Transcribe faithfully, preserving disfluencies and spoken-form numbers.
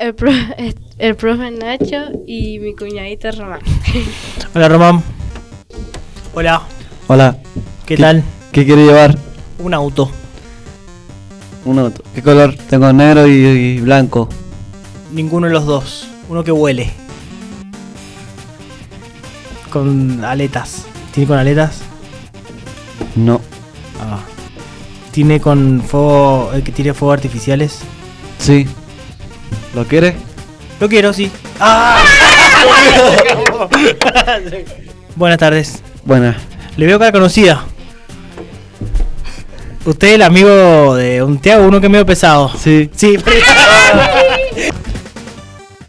el, pro, el profe Nacho y mi cuñadita Román. Hola Román. Hola. Hola. ¿Qué, ¿Qué tal? ¿Qué quiere llevar? Un auto. Un auto. ¿Qué color? Tengo negro y, y blanco. Ninguno de los dos. Uno que huele. Con aletas. ¿Tiene con aletas? No. Ah. ¿Tiene con fuego, el que tiene fuegos artificiales? Sí. ¿Lo quiere? Lo quiero, sí. ¡Ah! Buenas tardes. Buenas. Le veo cara conocida. Usted es el amigo de un Tiago, uno que es medio pesado. Sí. Sí.